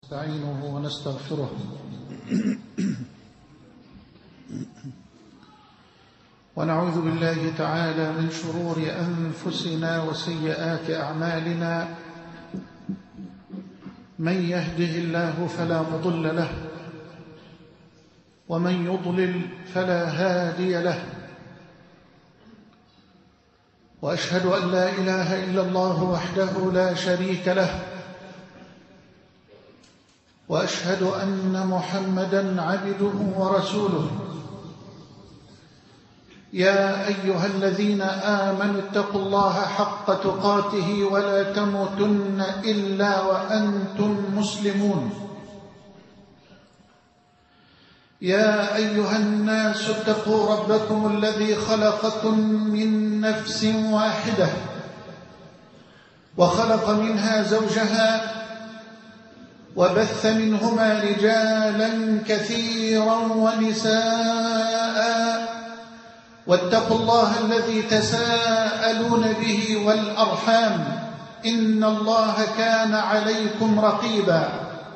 نستعينه ونستغفره ونعوذ بالله تعالى من شرور أنفسنا وسيئات أعمالنا. من يهده الله فلا مضل له ومن يضلل فلا هادي له، وأشهد أن لا إله إلا الله وحده لا شريك له، وأشهد أن محمدًا عبده ورسوله. يا أيها الذين آمنوا اتقوا الله حق تقاته ولا تموتن إلا وأنتم مسلمون. يا أيها الناس اتقوا ربكم الذي خلقكم من نفس واحدة وخلق منها زوجها وبث منهما رجالا كثيرا ونساء، واتقوا الله الذي تساءلون به والأرحام إن الله كان عليكم رقيبا.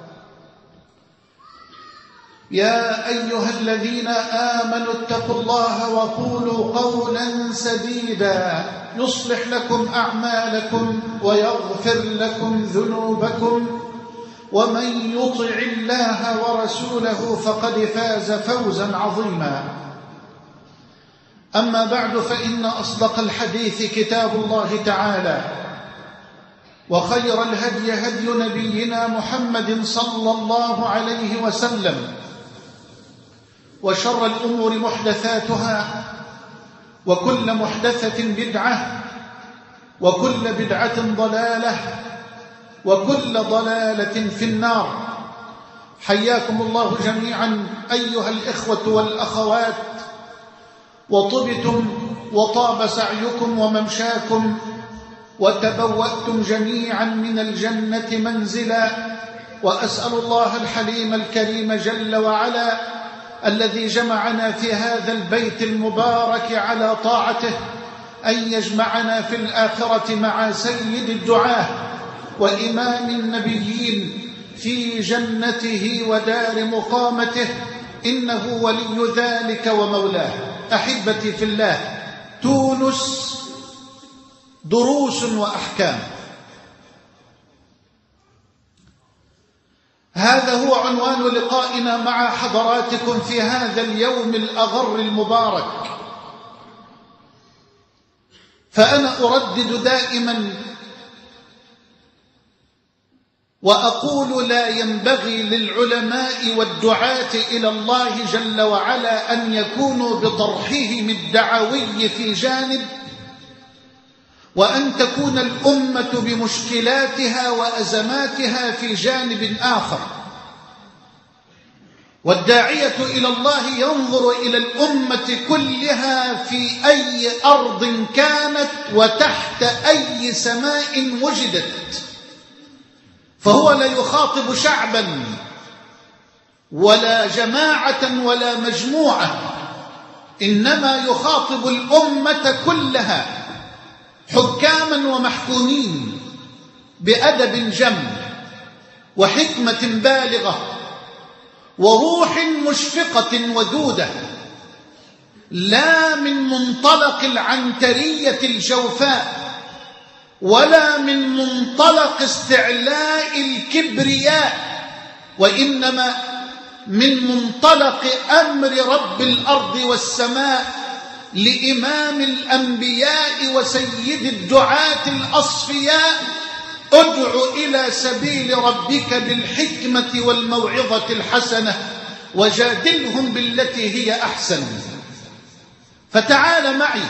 يا أيها الذين آمنوا اتقوا الله وقولوا قولا سديدا يصلح لكم أعمالكم ويغفر لكم ذنوبكم، ومن يطع الله ورسوله فقد فاز فوزا عظيما. أما بعد، فإن أصدق الحديث كتاب الله تعالى، وخير الهدي هدي نبينا محمد صلى الله عليه وسلم، وشر الأمور محدثاتها، وكل محدثة بدعة، وكل بدعة ضلالة، وكل ضلالة في النار. حياكم الله جميعا أيها الإخوة والأخوات، وطبتم وطاب سعيكم وممشاكم، وتبوأتم جميعا من الجنة منزلا. وأسأل الله الحليم الكريم جل وعلا الذي جمعنا في هذا البيت المبارك على طاعته أن يجمعنا في الآخرة مع سيد الدعاة وإمام النبيين في جنته ودار مقامته، إنه ولي ذلك ومولاه. أحبتي في الله، تونس دروس وأحكام، هذا هو عنوان لقائنا مع حضراتكم في هذا اليوم الأغر المبارك. فأنا أردد دائما وأقول: لا ينبغي للعلماء والدعاة إلى الله جل وعلا أن يكونوا بطرحهم الدعوي في جانب، وأن تكون الأمة بمشكلاتها وأزماتها في جانب آخر. والداعية إلى الله ينظر إلى الأمة كلها في أي أرض كانت وتحت أي سماء وجدت، فهو لا يخاطب شعبا ولا جماعة ولا مجموعة، إنما يخاطب الأمة كلها، حكاما ومحكومين، بأدب جم وحكمة بالغة وروح مشفقة ودودة، لا من منطلق العنترية الجوفاء، ولا من منطلق استعلاء الكبرياء، وإنما من منطلق أمر رب الأرض والسماء لإمام الأنبياء وسيد الدعاة الأصفياء: ادع إلى سبيل ربك بالحكمة والموعظة الحسنة وجادلهم بالتي هي أحسن. فتعال معي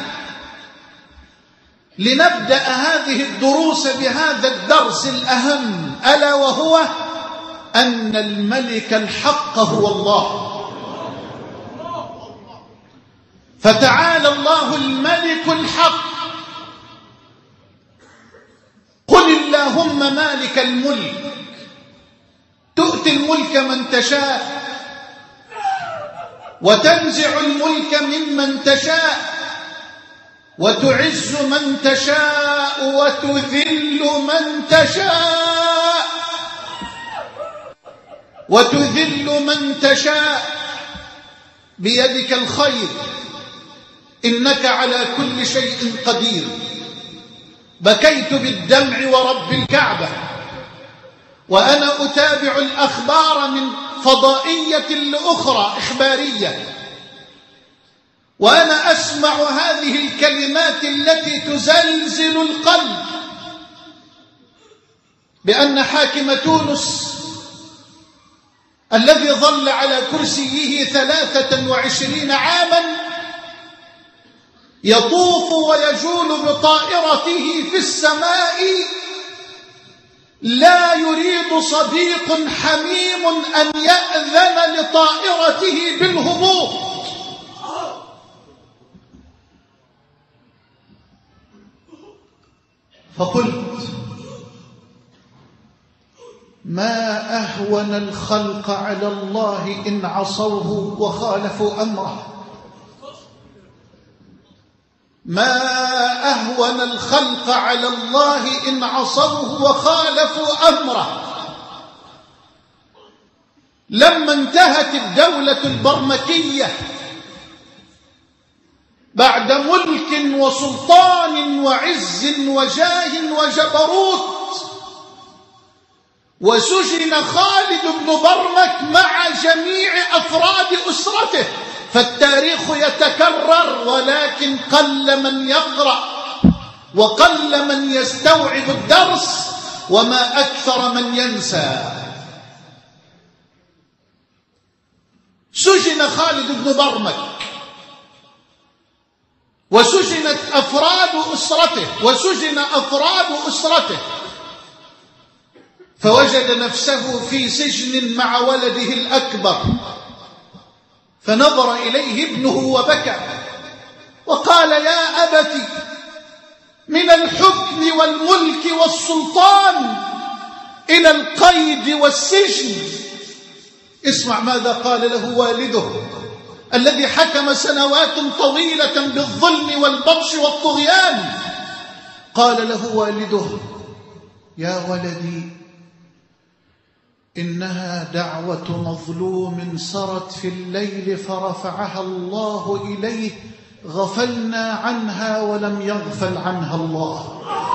لنبدأ هذه الدروس بهذا الدرس الأهم، ألا وهو أن الملك الحق هو الله. فتعالى الله الملك الحق: قل اللهم مالك الملك تؤتي الملك من تشاء وتنزع الملك ممن تشاء وتعز من تشاء وتذل من تشاء وتذل من تشاء، بيدك الخير، إنك على كل شيء قدير. بكيت بالدمع ورب الكعبة وأنا أتابع الأخبار من فضائية لأخرى إخبارية، وأنا أسمع هذه الكلمات التي تزلزل القلب، بأن حاكم تونس الذي ظل على كرسيه 23 عاما يطوف ويجول بطائرته في السماء، لا يريد صديق حميم أن يأذن لطائرته بالهبوط. فقلت: ما أهون الخلق على الله إن عصوه وخالفوا أمره، ما أهون الخلق على الله إن عصوه وخالفوا أمره. لما انتهت الدولة البرمكية بعد ملك وسلطان وعز وجاه وجبروت، وسجن خالد بن برمك مع جميع أفراد أسرته، فالتاريخ يتكرر ولكن قل من يقرأ وقل من يستوعب الدرس وما أكثر من ينسى. سجن خالد بن برمك وسجن أفراد أسرته، فوجد نفسه في سجن مع ولده الأكبر، فنظر إليه ابنه وبكى وقال: يا أبت، من الحكم والملك والسلطان إلى القيد والسجن. اسمع ماذا قال له والده الذي حكم سنوات طويلة بالظلم والبطش والطغيان. قال له والده: يا ولدي، إنها دعوة مظلوم سرت في الليل فرفعها الله إليه، غفلنا عنها ولم يغفل عنها الله.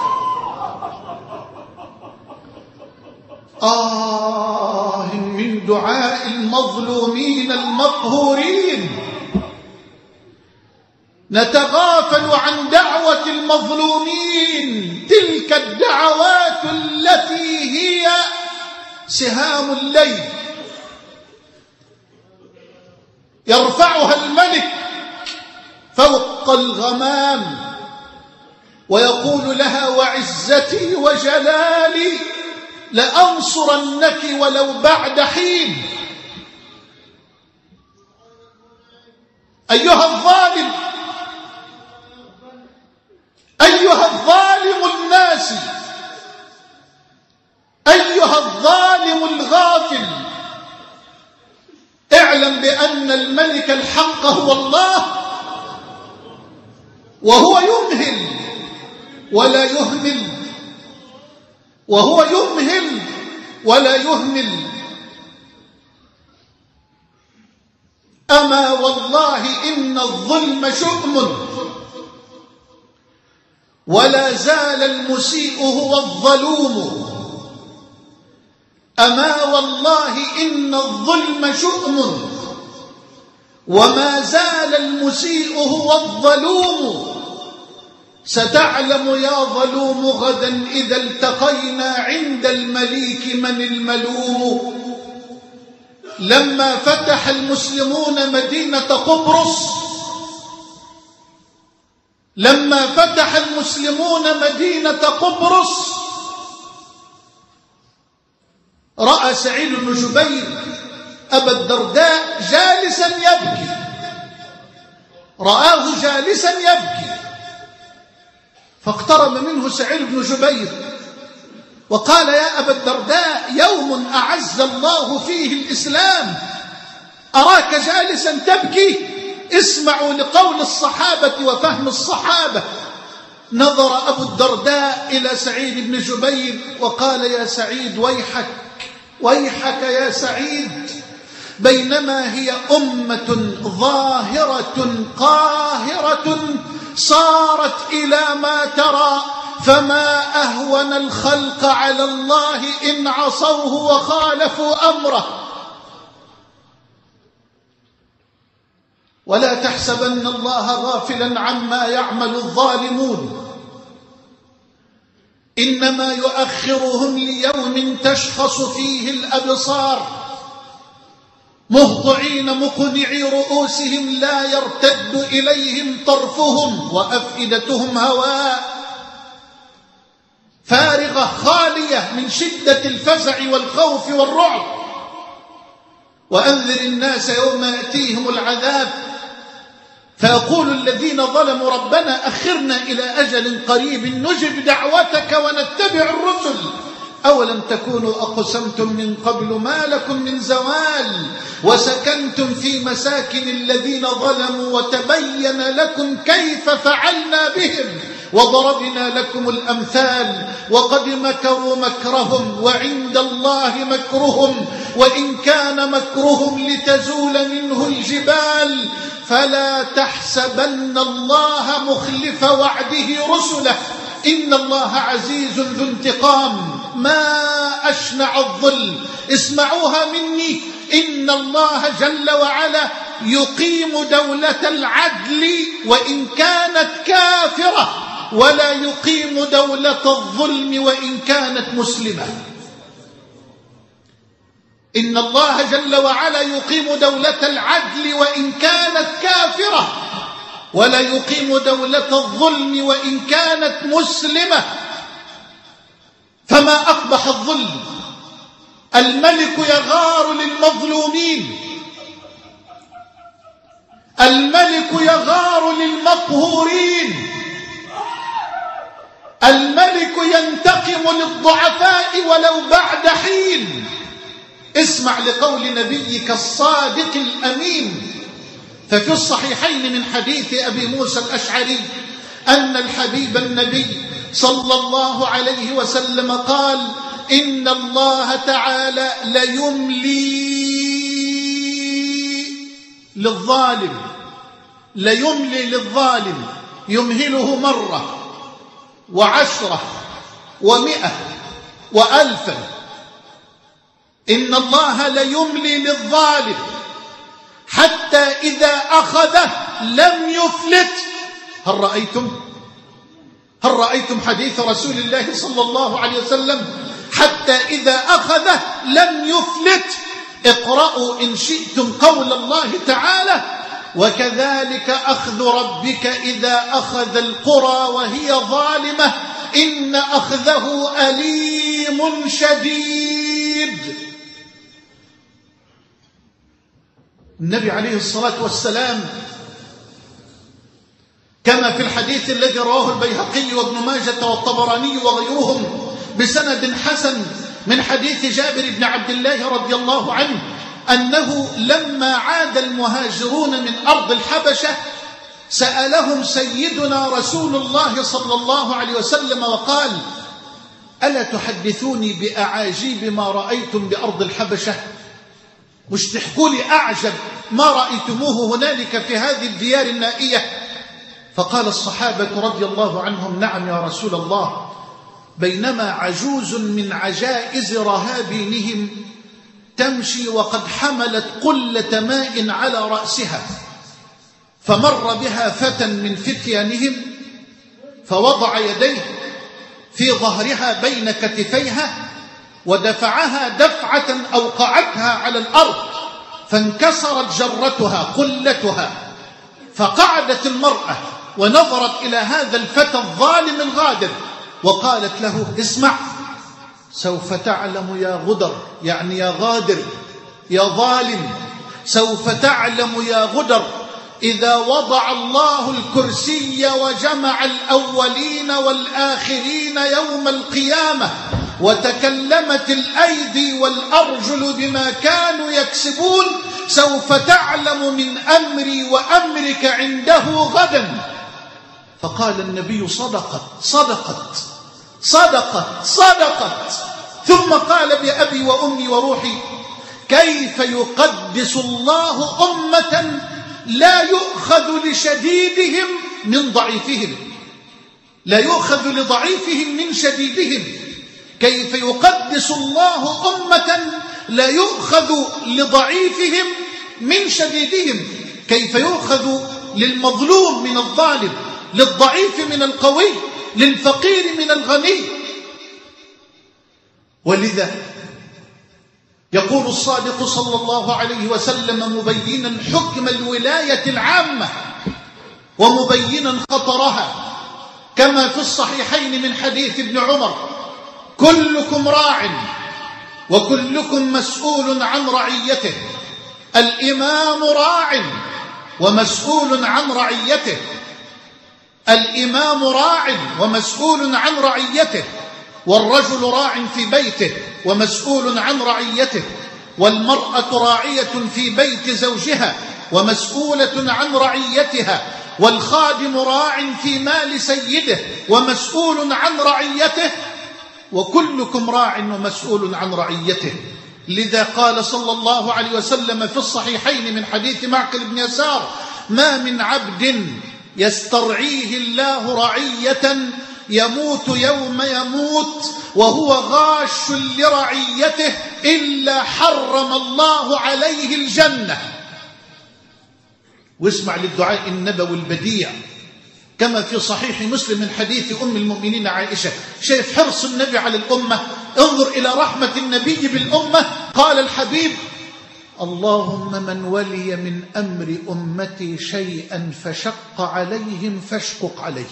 من دعاء المظلومين المقهورين، نتغافل عن دعوة المظلومين، تلك الدعوات التي هي سهام الليل يرفعها الملك فوق الغمام ويقول لها: وعزتي وجلالي لأنصرنك ولو بعد حين. أيها الظالم، أيها الظالم الناسي، أيها الظالم الغافل، اعلم بأن الملك الحق هو الله، وهو يمهل ولا يهمل، وهو يمهل ولا يهمل. أما والله إن الظلم شؤم، ولا زال المسيء هو الظلوم. أما والله إن الظلم شؤم، وما زال المسيء هو الظلوم. ستعلم يا ظلوم غدا إذا التقينا عند المليك من الملوم. لما فتح المسلمون مدينة قبرص، لما فتح المسلمون مدينة قبرص، رأى سعيد بن جبير أبا الدرداء جالسا يبكي، رآه جالسا يبكي، فاقترب منه سعيد بن جبير وقال: يا أبا الدرداء، يوم أعز الله فيه الإسلام أراك جالسا تبكي. اسمعوا لقول الصحابة وفهم الصحابة. نظر أبو الدرداء إلى سعيد بن جبير وقال: يا سعيد، ويحك، ويحك يا سعيد، بينما هي أمة ظاهرة قاهرة صارت إلى ما ترى، فما أهون الخلق على الله إن عصوه وخالفوا أمره. ولا تحسبن الله غافلا عما يعمل الظالمون، إنما يؤخرهم ليوم تشخص فيه الأبصار، مهطعين مقنعي رؤوسهم لا يرتد إليهم طرفهم وأفئدتهم هواء، فارغة خالية من شدة الفزع والخوف والرعب. وأنذر الناس يوم يأتيهم العذاب فيقول الذين ظلموا ربنا أخرنا إلى أجل قريب نجب دعوتك ونتبع الرسل أولم تكونوا أقسمتم من قبل ما لكم من زوال وسكنتم في مساكن الذين ظلموا وتبين لكم كيف فعلنا بهم وضربنا لكم الأمثال وقد مكروا مكرهم وعند الله مكرهم وإن كان مكرهم لتزول منه الجبال فلا تحسبن الله مخلف وعده رسله إن الله عزيز ذو انتقام. ما أشنع الظل، اسمعوها مني، إن الله جل وعلا يقيم دولة العدل وإن كانت كافرة ولا يقيم دولة الظلم وإن كانت مسلمة. إن الله جل وعلا يقيم دولة العدل وإن كانت كافرة ولا يقيم دولة الظلم وإن كانت مسلمة. فما أقبح الظلم، الملك يغار للمظلومين، الملك يغار للمقهورين، الملك ينتقم للضعفاء ولو بعد حين. اسمع لقول نبيك الصادق الأمين، ففي الصحيحين من حديث أبي موسى الأشعري أن الحبيب النبي صلى الله عليه وسلم قال إن الله تعالى ليملي للظالم، ليملي للظالم، يمهله مرة وعشرة ومئة وألفا. إن الله ليملي للظالم حتى إذا أخذه لم يفلت. هل رأيتم حديث رسول الله صلى الله عليه وسلم؟ حتى إذا أخذه لم يفلت. اقرأوا إن شئتم قول الله تعالى وكذلك أخذ ربك إذا أخذ القرى وهي ظالمة إن أخذه أليم شديد. النبي عليه الصلاة والسلام كما في الحديث الذي رواه البيهقي وابن ماجة والطبراني وغيرهم بسند حسن من حديث جابر بن عبد الله رضي الله عنه أنه لما عاد المهاجرون من أرض الحبشة سألهم سيدنا رسول الله صلى الله عليه وسلم وقال ألا تحدثوني بأعاجيب ما رأيتم بأرض الحبشة؟ مش تحكوا لي أعجب ما رأيتموه هنالك في هذه الديار النائية؟ فقال الصحابة رضي الله عنهم نعم يا رسول الله، بينما عجوز من عجائز رهابينهم تمشي وقد حملت قلة ماء على رأسها، فمر بها فتى من فتيانهم فوضع يديه في ظهرها بين كتفيها ودفعها دفعة أوقعتها على الأرض فانكسرت جرتها قلتها، فقعدت المرأة ونظرت إلى هذا الفتى الظالم الغادر وقالت له اسمع سوف تعلم يا غدر، يعني يا غادر يا ظالم، سوف تعلم يا غدر إذا وضع الله الكرسي وجمع الأولين والآخرين يوم القيامة وتكلمت الأيدي والأرجل بما كانوا يكسبون سوف تعلم من أمري وأمرك عنده غدا. فقال النبي صدقت صدقت صدقت صدقت، ثم قال بأبي وأمي وروحي: كيف يقدس الله أمة لا يؤخذ لشديدهم من ضعيفهم، لا يؤخذ لضعيفهم من شديدهم. كيف يقدس الله أمة لا يؤخذ لضعيفهم من شديدهم، كيف يؤخذ للمظلوم من الظالم، للضعيف من القوي، للفقير من الغني. ولذا يقول الصادق صلى الله عليه وسلم مبينا حكم الولاية العامة ومبينا خطرها كما في الصحيحين من حديث ابن عمر: كلكم راع وكلكم مسؤول عن رعيته. الإمام راع ومسؤول عن رعيته. الإمام راع ومسؤول عن رعيته. والرجل راع في بيته ومسؤول عن رعيته. والمرأة راعية في بيت زوجها ومسؤولة عن رعيتها. والخادم راع في مال سيده ومسؤول عن رعيته. وكلكم راع ومسؤول عن رعيته. لذا قال صلى الله عليه وسلم في الصحيحين من حديث معقل بن يسار: ما من عبد يسترعيه الله رعية يموت يوم يموت وهو غاش لرعيته إلا حرم الله عليه الجنة. واسمع للدعاء النبوي البديع كما في صحيح مسلم من حديث أم المؤمنين عائشة. شايف حرص النبي على الأمة؟ انظر إلى رحمة النبي بالأمة. قال الحبيب: اللهم من ولي من أمر أمتي شيئا فشق عليهم فاشقق عليه.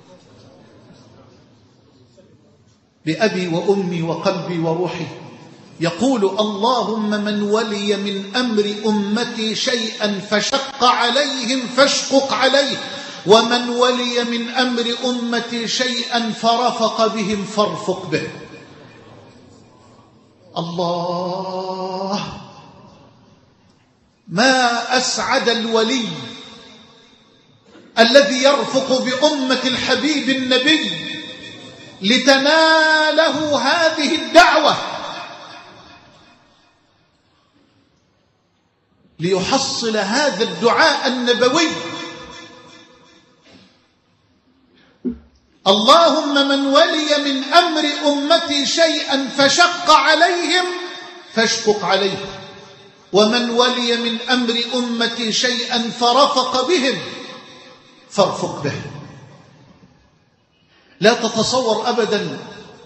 بأبي وأمي وقلبي وروحي يقول: اللهم من ولي من أمر أمتي شيئا فشق عليهم فاشقق عليه، ومن ولي من أمر أمتي شيئا فرفق بهم فارفق به. الله، ما أسعد الولي الذي يرفق بأمة الحبيب النبي لتناله هذه الدعوة، ليحصل هذا الدعاء النبوي. اللهم من ولي من أمر أمتي شيئا فشق عليهم فاشقق عليه، ومن ولي من أمر أمتي شيئا فرفق بهم فارفق به. لا تتصور أبدا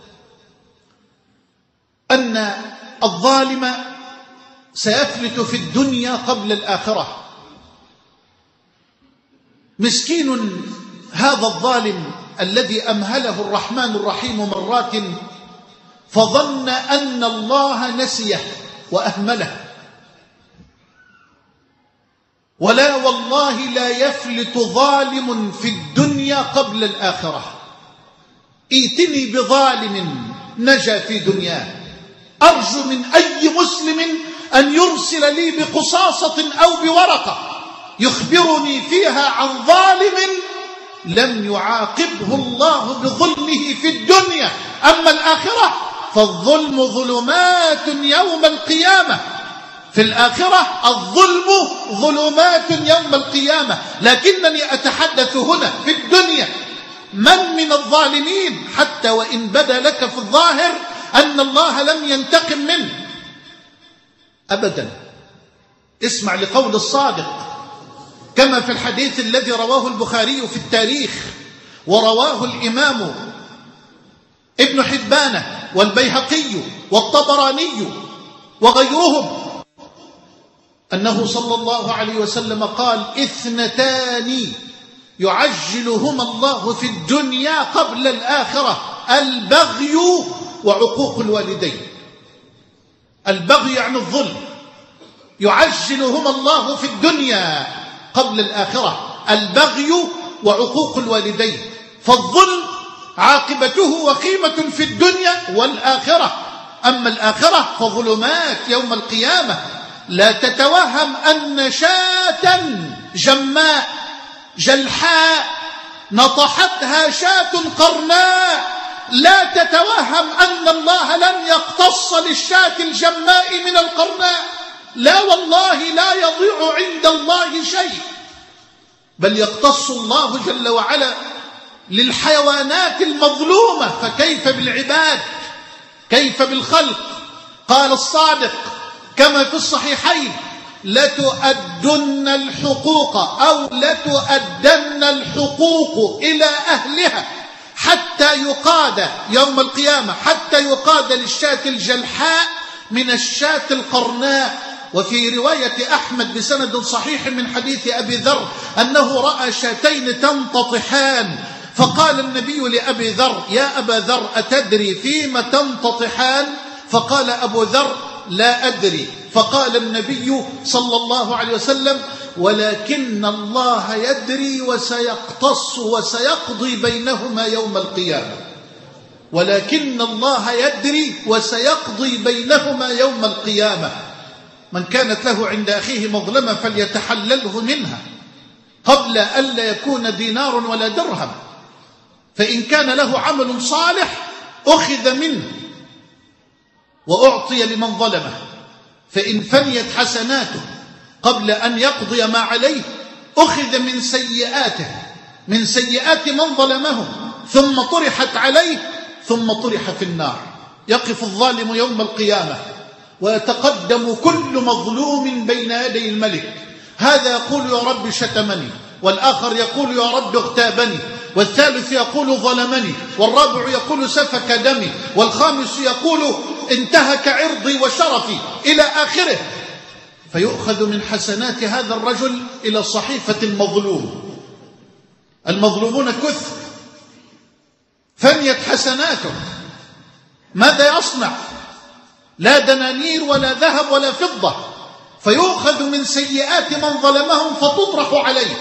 أن الظالم سيفلت في الدنيا قبل الآخرة. مسكين هذا الظالم الذي أمهله الرحمن الرحيم مرات فظن أن الله نسيه وأهمله. ولا والله لا يفلت ظالم في الدنيا قبل الآخرة. ائتني بظالم نجا في دنياه، أرجو من أي مسلم أن يرسل لي بقصاصة أو بورقة يخبرني فيها عن ظالم لم يعاقبه الله بظلمه في الدنيا. أما الآخرة فالظلم ظلمات يوم القيامة. في الآخرة الظلم ظلمات يوم القيامة. لكنني أتحدث هنا في الدنيا من الظالمين، حتى وإن بدا لك في الظاهر أن الله لم ينتقم منه أبدا. اسمع لقول الصادق كما في الحديث الذي رواه البخاري في التاريخ ورواه الإمام ابن حبان والبيهقي والطبراني وغيرهم، أنه صلى الله عليه وسلم قال: اثنتان يعجلهما الله في الدنيا قبل الآخرة: البغي وعقوق الوالدين. البغي يعني الظلم، يعجلهما الله في الدنيا قبل الآخرة: البغي وعقوق الوالدين. فالظلم عاقبته وقيمة في الدنيا والآخرة. أما الآخرة فظلمات يوم القيامة. لا تتوهم أن شاة جماء جلحاء نطحتها شاة قرناء لا تتوهم أن الله لم يقتص للشاة الجماء من القرناء، لا والله لا يضيع عند الله شيء، بل يقتص الله جل وعلا للحيوانات المظلومة، فكيف بالعباد، كيف بالخلق؟ قال الصادق كما في الصحيحين: لتؤدن الحقوق أو لتؤدن الحقوق إلى أهلها حتى يقاد يوم القيامة، حتى يقاد للشاة الجلحاء من الشاة القرناء. وفي رواية أحمد بسند صحيح من حديث أبي ذر أنه رأى شاتين تنتطحان، فقال النبي لأبي ذر: يا أبا ذر أتدري فيما تنتطحان؟ فقال أبو ذر: لا أدري. فقال النبي صلى الله عليه وسلم: ولكن الله يدري وسيقتص وسيقضي بينهما يوم القيامة. ولكن الله يدري وسيقضي بينهما يوم القيامة. من كانت له عند أخيه مظلمة فليتحلله منها قبل ألا يكون دينار ولا درهم، فإن كان له عمل صالح أخذ منه وأعطي لمن ظلمه، فإن فنيت حسناته قبل أن يقضي ما عليه أخذ من سيئاته، من سيئات من ظلمه، ثم طرحت عليه، ثم طرح في النار. يقف الظالم يوم القيامة ويتقدم كل مظلوم بين يدي الملك، هذا يقول: يا رب شتمني، والآخر يقول: يا رب اغتابني، والثالث يقول: ظلمني، والرابع يقول: سفك دمي، والخامس يقول: انتهك عرضي وشرفي، إلى آخره. فيؤخذ من حسنات هذا الرجل إلى صحيفة المظلوم. المظلومون كثر، فنيت حسناته، ماذا يصنع؟ لا دنانير ولا ذهب ولا فضة، فيؤخذ من سيئات من ظلمهم فتطرح عليه،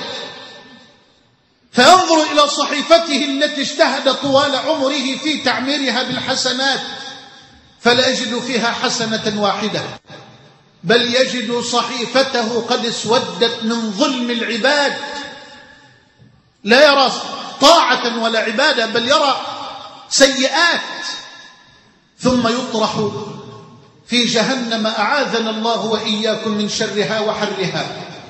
فينظر إلى صحيفته التي اجتهد طوال عمره في تعميرها بالحسنات، فلا يجد فيها حسنة واحدة، بل يجد صحيفته قد اسودت من ظلم العباد، لا يرى طاعة ولا عبادة، بل يرى سيئات، ثم يطرح في جهنم، أعاذنا الله وإياكم من شرها وحرها.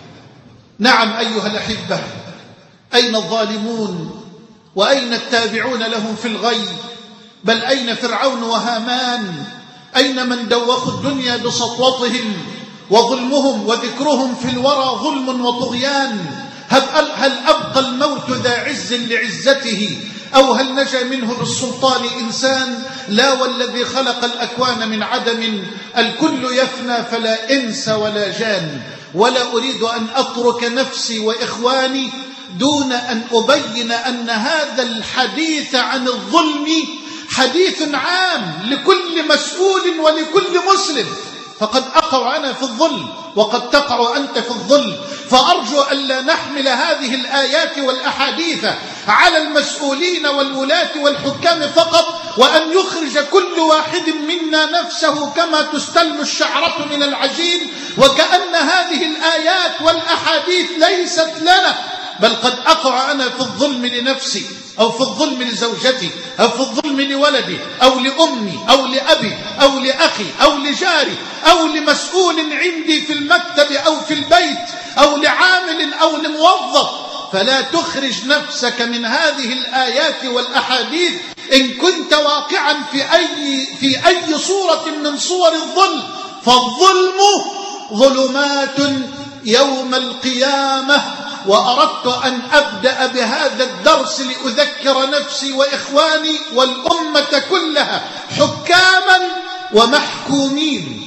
نعم أيها الأحبة، أين الظالمون وأين التابعون لهم في الغي؟ بل أين فرعون وهامان؟ أين من دوخوا الدنيا بسطوتهم وظلمهم وذكرهم في الورى ظلم وطغيان؟ هل أبقى الموت ذا عز لعزته، أو هل نجا منه بالسلطان إنسان؟ لا والذي خلق الأكوان من عدم، الكل يفنى فلا إنس ولا جان. ولا أريد أن أترك نفسي وإخواني دون أن أبين أن هذا الحديث عن الظلم حديث عام لكل مسؤول ولكل مسلم، فقد أقع أنا في الظلم وقد تقع أنت في الظلم، فأرجو ألا نحمل هذه الآيات والأحاديث على المسؤولين والولاة والحكام فقط، وأن يخرج كل واحد منا نفسه كما تستل الشعرة من العجين، وكأن هذه الآيات والأحاديث ليست لنا، بل قد أقع أنا في الظلم لنفسي، أو في الظلم لزوجتي، أو في الظلم لولدي، أو لأمي، أو لأبي، أو لأخي، أو لجاري، أو لمسؤول عندي في المكتب أو في البيت، أو لعامل أو لموظف. فلا تخرج نفسك من هذه الآيات والأحاديث إن كنت واقعا في أي صورة من صور الظلم، فالظلم ظلمات يوم القيامة. وأردت أن أبدأ بهذا الدرس لأذكر نفسي وإخواني والأمة كلها حكاما ومحكومين،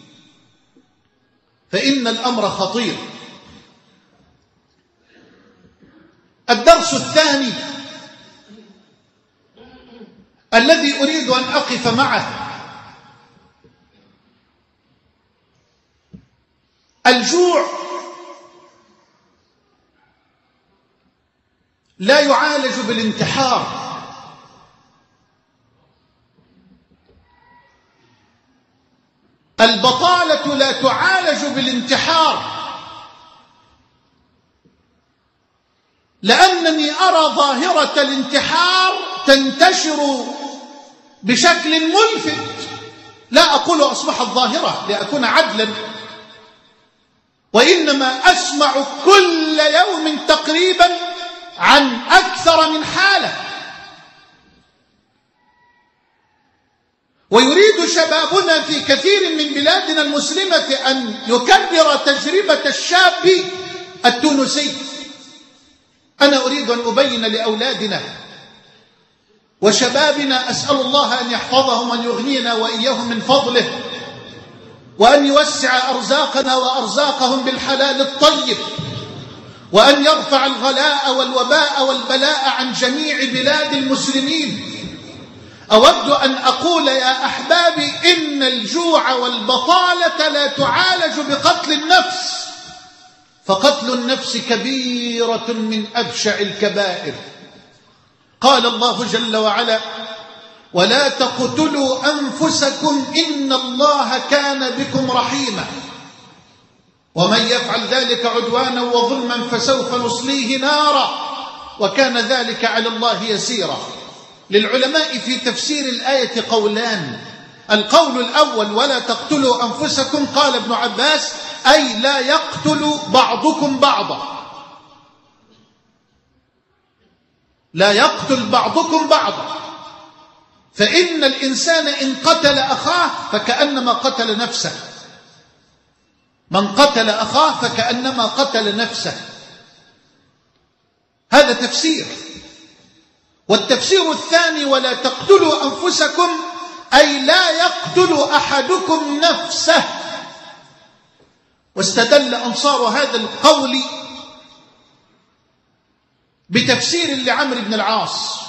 فإن الأمر خطير. الدرس الثاني الذي أريد أن أقف معه: الجوع لا يعالج بالانتحار، البطالة لا تعالج بالانتحار، لأنني أرى ظاهرة الانتحار تنتشر بشكل ملفت، لا أقول أصبحت ظاهرة لأكون عدلا، وإنما أسمع كل يوم تقريبا عن أكثر من حالة. ويريد شبابنا في كثير من بلادنا المسلمة أن يكرر تجربة الشاب التونسي. أنا أريد أن أبين لأولادنا وشبابنا، أسأل الله أن يحفظهم وأن يغنينا وإياهم من فضله، وأن يوسع أرزاقنا وأرزاقهم بالحلال الطيب، وأن يرفع الغلاء والوباء والبلاء عن جميع بلاد المسلمين. أود أن أقول يا أحبابي إن الجوع والبطالة لا تعالج بقتل النفس، فقتل النفس كبيرة من أبشع الكبائر. قال الله جل وعلا: ولا تقتلوا أنفسكم إن الله كان بكم رحيما ومن يفعل ذلك عدوانا وظلما فسوف نصليه نارا وكان ذلك على الله يسيرا. للعلماء في تفسير الآية قولان. القول الأول: ولا تقتلوا أنفسكم، قال ابن عباس: أي لا يقتل بعضكم بعضا، لا يقتل بعضكم بعضا، فإن الإنسان إن قتل أخاه فكأنما قتل نفسه، من قتل أخاه فكأنما قتل نفسه. هذا تفسير. والتفسير الثاني: ولا تقتلوا أنفسكم، أي لا يقتل أحدكم نفسه. واستدل أنصار هذا القول بتفسير لعمرو بن العاص.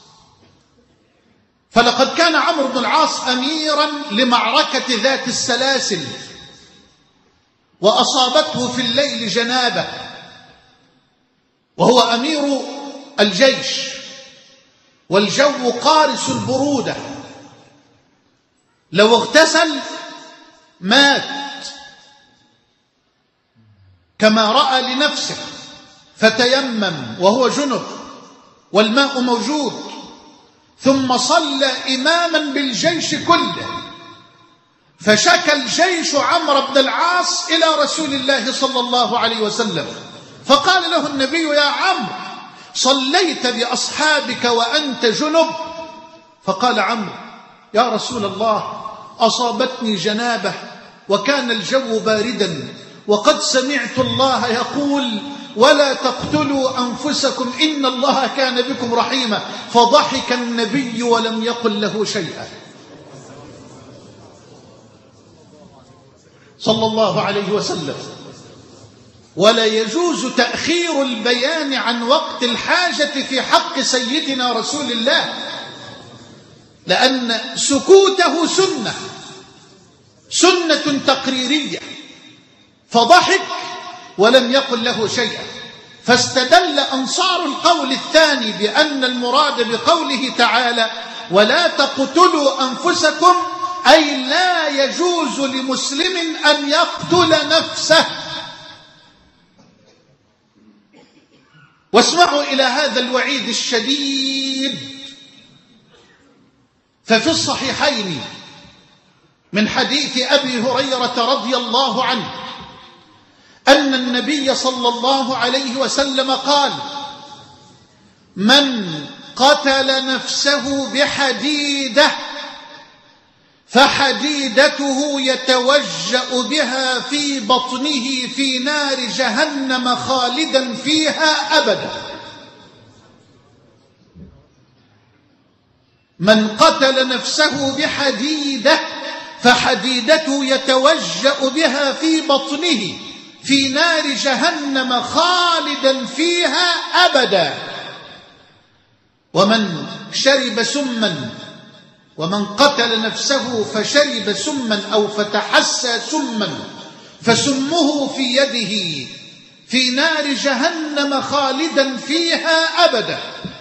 فلقد كان عمرو بن العاص أميرا لمعركة ذات السلاسل، وأصابته في الليل جنابة وهو أمير الجيش، والجو قارس البرودة، لو اغتسل مات كما رأى لنفسه، فتيمم وهو جنب والماء موجود، ثم صلى إماما بالجيش كله، فشكى الجيش عمرو بن العاص إلى رسول الله صلى الله عليه وسلم، فقال له النبي: يا عمرو، صليت بأصحابك وأنت جنب؟ فقال عمرو: يا رسول الله، أصابتني جنابة وكان الجو باردا، وقد سمعت الله يقول: ولا تقتلوا أنفسكم إن الله كان بكم رحيما. فضحك النبي ولم يقل له شيئا صلى الله عليه وسلم. ولا يجوز تأخير البيان عن وقت الحاجة في حق سيدنا رسول الله، لأن سكوته سنة تقريرية، فضحك ولم يقل له شيئا. فاستدل أنصار القول الثاني بأن المراد بقوله تعالى: ولا تقتلوا أنفسكم، أي لا يجوز لمسلم أن يقتل نفسه. واسمعوا إلى هذا الوعيد الشديد. ففي الصحيحين من حديث أبي هريرة رضي الله عنه أن النبي صلى الله عليه وسلم قال: من قتل نفسه بحديدة فحديدته يتوجأ بها في بطنه في نار جهنم خالدا فيها أبدا. من قتل نفسه بحديدة فحديدته يتوجأ بها في بطنه في نار جهنم خالدا فيها أبدا. ومن شرب سما، ومن قتل نفسه فشرب سما أو فتحسى سما فسمه في يده في نار جهنم خالدا فيها أبدا.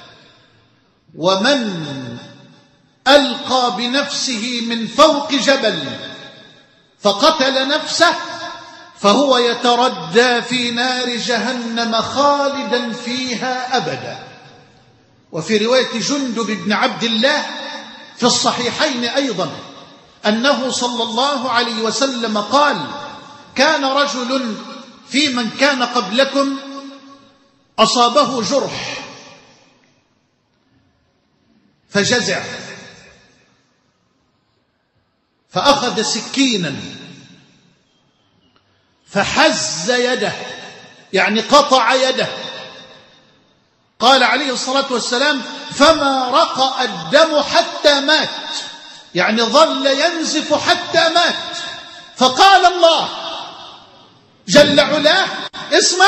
ومن ألقى بنفسه من فوق جبل فقتل نفسه فهو يتردى في نار جهنم خالدا فيها أبدا. وفي رواية جندب بن عبد الله في الصحيحين أيضا أنه صلى الله عليه وسلم قال: كان رجل في من كان قبلكم أصابه جرح فجزع، فأخذ سكينا فحز يده، يعني قطع يده. قال عليه الصلاة والسلام: فما رقأ الدم حتى مات، يعني ظل ينزف حتى مات. فقال الله جل علاه: اسمع،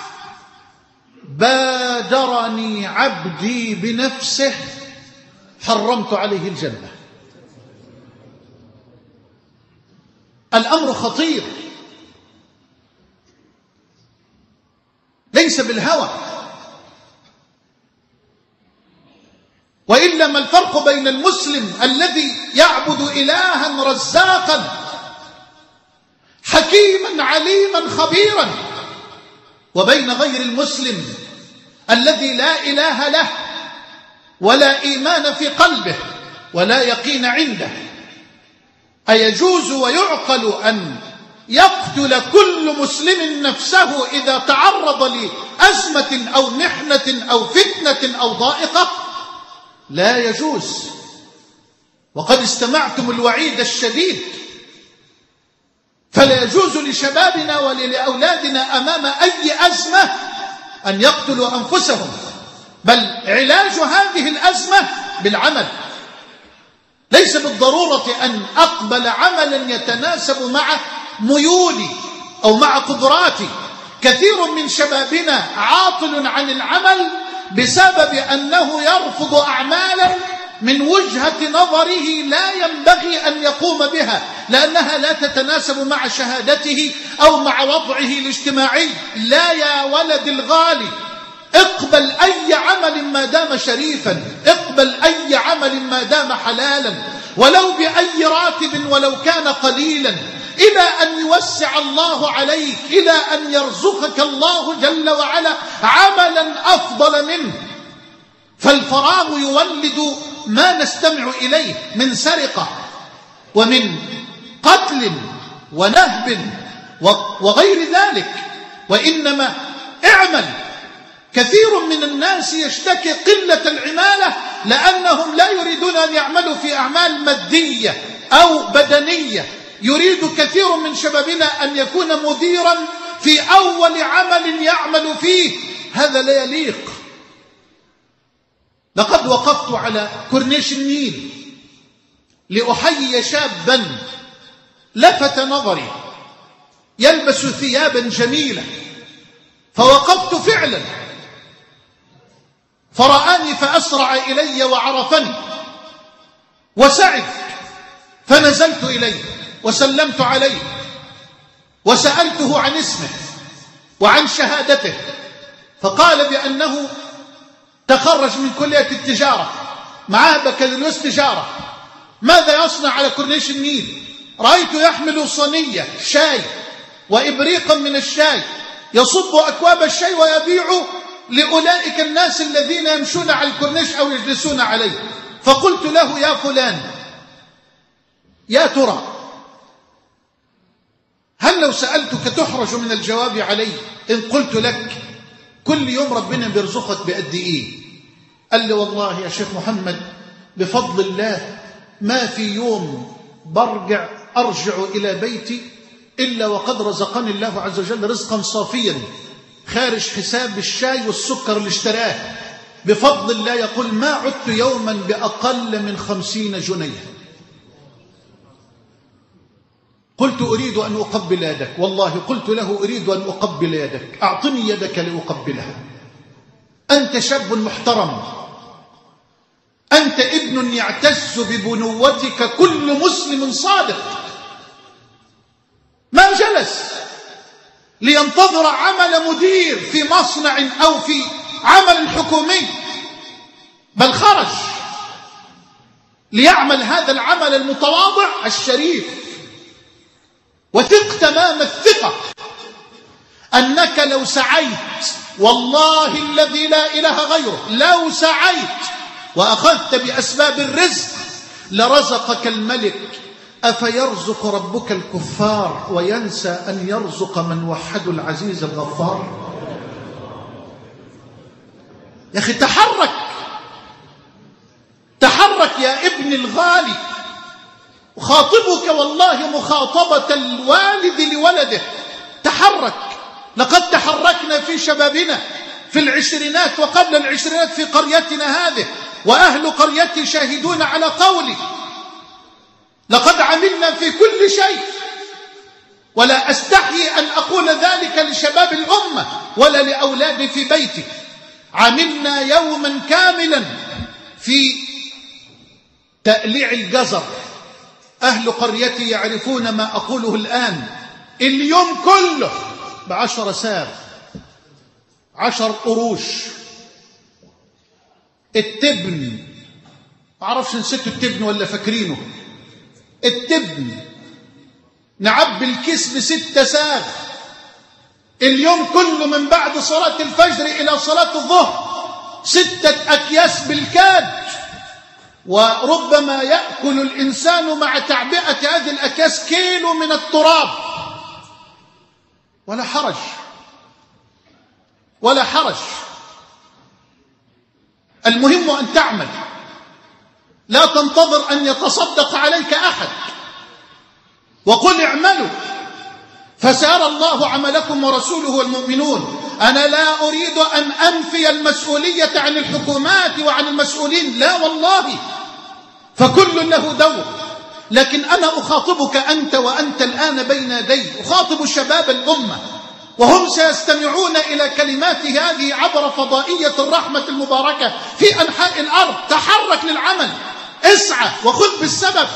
بادرني عبدي بنفسه حرمت عليه الجنة. الأمر خطير، ليس بالهوى. وإلا ما الفرق بين المسلم الذي يعبد إلها رزاقا حكيما عليما خبيرا وبين غير المسلم الذي لا إله له ولا إيمان في قلبه ولا يقين عنده؟ أيجوز ويعقل أن يقتل كل مسلم نفسه إذا تعرض لأزمة أو محنة أو فتنة أو ضائقة؟ لا يجوز. وقد استمعتم الوعيد الشديد. فلا يجوز لشبابنا ولأولادنا أمام أي أزمة أن يقتلوا أنفسهم، بل علاج هذه الأزمة بالعمل. ليس بالضرورة أن أقبل عملا يتناسب مع ميولي أو مع قدراتي. كثير من شبابنا عاطل عن العمل بسبب أنه يرفض أعمالا من وجهة نظره لا ينبغي أن يقوم بها، لأنها لا تتناسب مع شهادته أو مع وضعه الاجتماعي. لا يا ولد الغالي، اقبل أي عمل ما دام شريفا، اقبل أي عمل ما دام حلالا، ولو بأي راتب ولو كان قليلا، إلى أن يوسع الله عليك، إلى أن يرزقك الله جل وعلا عملا أفضل منه. فالفراغ يولد ما نستمع إليه من سرقة ومن قتل ونهب وغير ذلك. وإنما اعمل. كثير من الناس يشتكي قلة العمالة لأنهم لا يريدون أن يعملوا في أعمال مادية أو بدنية. يريد كثير من شبابنا أن يكون مديرا في أول عمل يعمل فيه. هذا لا يليق. لقد وقفت على كورنيش النيل لأحيي شابا لفت نظري يلبس ثيابا جميلة، فوقفت فعلا، فرآني فأسرع إلي وعرفني وسعد، فنزلت إليه وسلمت عليه وسألته عن اسمه وعن شهادته، فقال بأنه تخرج من كلية التجارة، معاه بكالوريوس تجارة. ماذا يصنع على كورنيش النيل؟ رأيته يحمل صينية شاي وإبريقا من الشاي، يصب أكواب الشاي ويبيع لأولئك الناس الذين يمشون على الكورنيش أو يجلسون عليه. فقلت له: يا فلان، يا ترى هل لو سألتك تحرج من الجواب علي إن قلت لك كل يوم ربنا بيرزقك بقد إيه؟ قال لي: والله يا شيخ محمد بفضل الله ما في يوم أرجع إلى بيتي إلا وقد رزقني الله عز وجل رزقا صافيا خارج حساب الشاي والسكر اللي اشتراه بفضل الله. يقول: ما عدت يوما بأقل من 50 جنيه. قلت: أريد أن أقبل يدك. والله قلت له: أريد أن أقبل يدك، أعطني يدك لأقبلها. أنت شاب محترم، أنت ابن يعتز ببنوتك كل مسلم صادق. ما جلس لينتظر عمل مدير في مصنع أو في عمل حكومي، بل خرج ليعمل هذا العمل المتواضع الشريف. وثق تمام الثقة أنك لو سعيت، والله الذي لا إله غيره، لو سعيت وأخذت بأسباب الرزق لرزقك الملك. أفيرزق ربك الكفار وينسى أن يرزق من وحد العزيز الغفار؟ يا أخي تحرك، تحرك يا ابن الغالي. أخاطبك والله مخاطبة الوالد لولده. تحرك. لقد تحركنا في شبابنا في العشرينات وقبل العشرينات في قريتنا هذه، وأهل قريتي شاهدون على قولي. لقد عملنا في كل شيء، ولا أستحي أن أقول ذلك لشباب الأمة ولا لأولادي في بيتي. عملنا يوما كاملا في تأليع الجزر. أهل قريتي يعرفون ما أقوله الآن. اليوم كله ب10 ساغ، 10 قروش. التبن، معرفش نسيتوا التبن ولا فاكرينه. التبن نعبي الكيس ب6 ساغ. اليوم كله من بعد صلاة الفجر إلى صلاة الظهر 6 أكياس بالكاد. وربما يأكل الإنسان مع تعبئة هذه الأكياس كيلو من التراب. ولا حرج، ولا حرج. المهم أن تعمل، لا تنتظر أن يتصدق عليك أحد. وقل اعملوا فسيرى الله عملكم ورسوله والمؤمنون. أنا لا أريد أن أنفي المسؤولية عن الحكومات وعن المسؤولين، لا والله، فكل له دور. لكن أنا أخاطبك أنت وأنت الآن بين يدي، أخاطب شباب الأمة وهم سيستمعون إلى كلمات هذه عبر فضائية الرحمة المباركة في أنحاء الأرض. تحرك للعمل، اسعى وخذ بالسبب.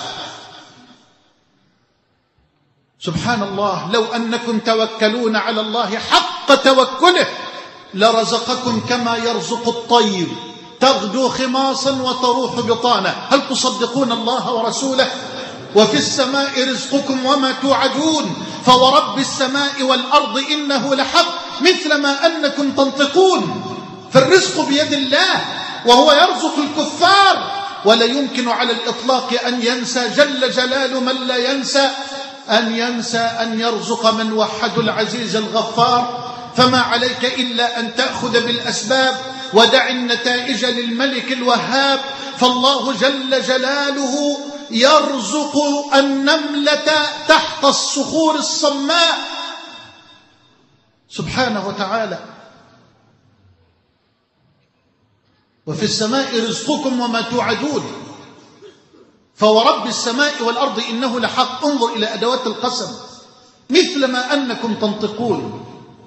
سبحان الله، لو أنكم توكلون على الله حق توكله لرزقكم كما يرزق الطير تغدو خماصا وتروح بطانا. هل تصدقون الله ورسوله؟ وفي السماء رزقكم وما توعدون فورب السماء والأرض إنه لحق مثل ما أنكم تنطقون. فالرزق بيد الله وهو يرزق الكفار. ولا يمكن على الإطلاق أن ينسى جل جلاله من لا ينسى أن يرزق من وحد العزيز الغفار. فما عليك إلا أن تأخذ بالأسباب ودع النتائج للملك الوهاب. فالله جل جلاله يرزق النملة تحت الصخور الصماء سبحانه وتعالى. وفي السماء رزقكم وما توعدون فورب السماء والأرض إنه لحق. انظر إلى أدوات القسم مثل ما أنكم تنطقون.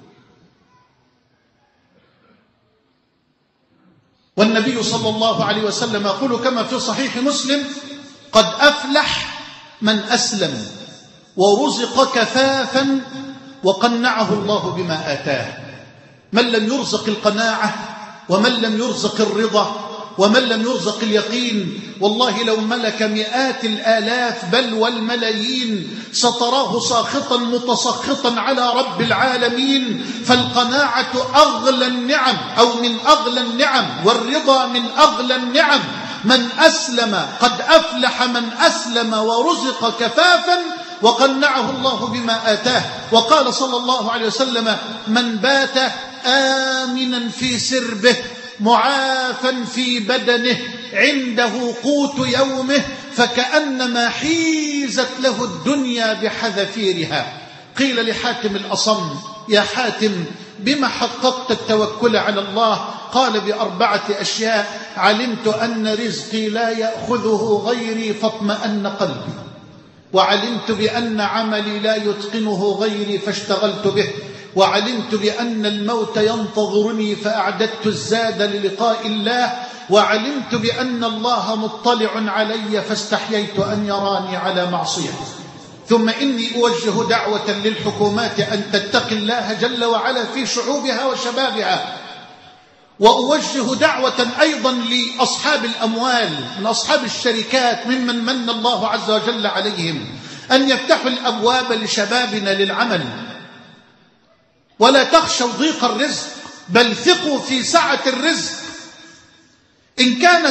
والنبي صلى الله عليه وسلم يقول كما في صحيح مسلم: قد أفلح من أسلم ورزق كفافا وقنعه الله بما آتاه. من لم يرزق القناعة ومن لم يرزق الرضا ومن لم يرزق اليقين، والله لو ملك مئات الآلاف بل والملايين ستراه ساخطا متسخطا على رب العالمين. فالقناعة أغلى النعم أو من أغلى النعم، والرضا من أغلى النعم. من أسلم، قد أفلح من أسلم ورزق كفافا وقنعه الله بما آتاه. وقال صلى الله عليه وسلم: من بات آمنا في سربه معافا في بدنه عنده قوت يومه فكأنما حيزت له الدنيا بحذافيرها. قيل لحاتم الأصم: يا حاتم بما حققت التوكل على الله؟ قال: ب4 أشياء: علمت أن رزقي لا يأخذه غيري فاطمأن قلبي، وعلمت بأن عملي لا يتقنه غيري فاشتغلت به، وعلمت بأن الموت ينتظرني فأعددت الزاد للقاء الله، وعلمت بأن الله مطلع علي فاستحييت أن يراني على معصية. ثم إني أوجه دعوة للحكومات أن تتقي الله جل وعلا في شعوبها وشبابها، وأوجه دعوة أيضا لأصحاب الأموال من أصحاب الشركات ممن من الله عز وجل عليهم أن يفتحوا الأبواب لشبابنا للعمل. ولا تخشوا ضيق الرزق بل ثقوا في سعة الرزق. إن كانت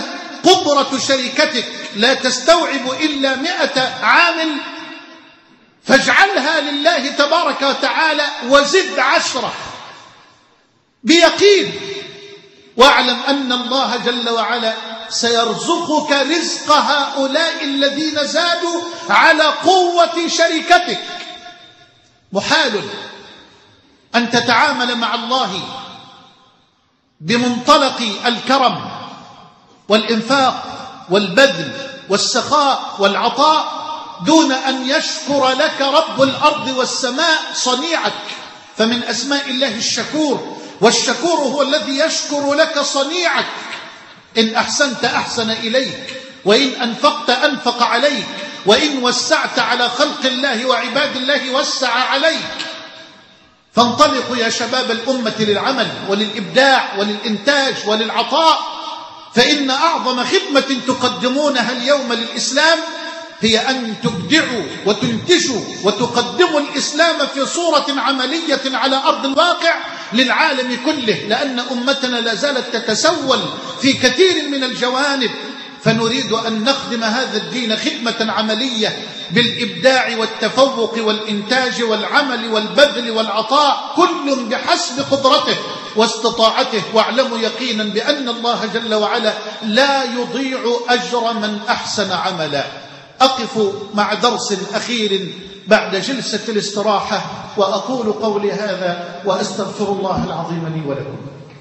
قدرة شركتك لا تستوعب إلا 100 عامل، فاجعلها لله تبارك وتعالى وزد 10 بيقين، واعلم أن الله جل وعلا سيرزقك رزق هؤلاء الذين زادوا على قوة شركتك. محال أن تتعامل مع الله بمنطلق الكرم والإنفاق والبذل والسخاء والعطاء دون أن يشكر لك رب الأرض والسماء صنيعك. فمن أسماء الله الشكور، والشكور هو الذي يشكر لك صنيعك. إن أحسنت أحسن إليك، وإن أنفقت أنفق عليك، وإن وسعت على خلق الله وعباد الله وسع عليك. فانطلقوا يا شباب الأمة للعمل وللإبداع وللإنتاج وللعطاء، فإن أعظم خدمة تقدمونها اليوم للإسلام هي أن تبدعوا وتنتجوا وتقدموا الإسلام في صورة عملية على أرض الواقع للعالم كله، لأن أمتنا لا زالت تتسول في كثير من الجوانب، فنريد أن نخدم هذا الدين خدمة عملية بالإبداع والتفوق والإنتاج والعمل والبذل والعطاء، كل بحسب قدرته واستطاعته. واعلموا يقينا بأن الله جل وعلا لا يضيع أجر من أحسن عملا. أقف مع درس أخير بعد جلسة الاستراحة، وأقول قولي هذا وأستغفر الله العظيم لي ولكم.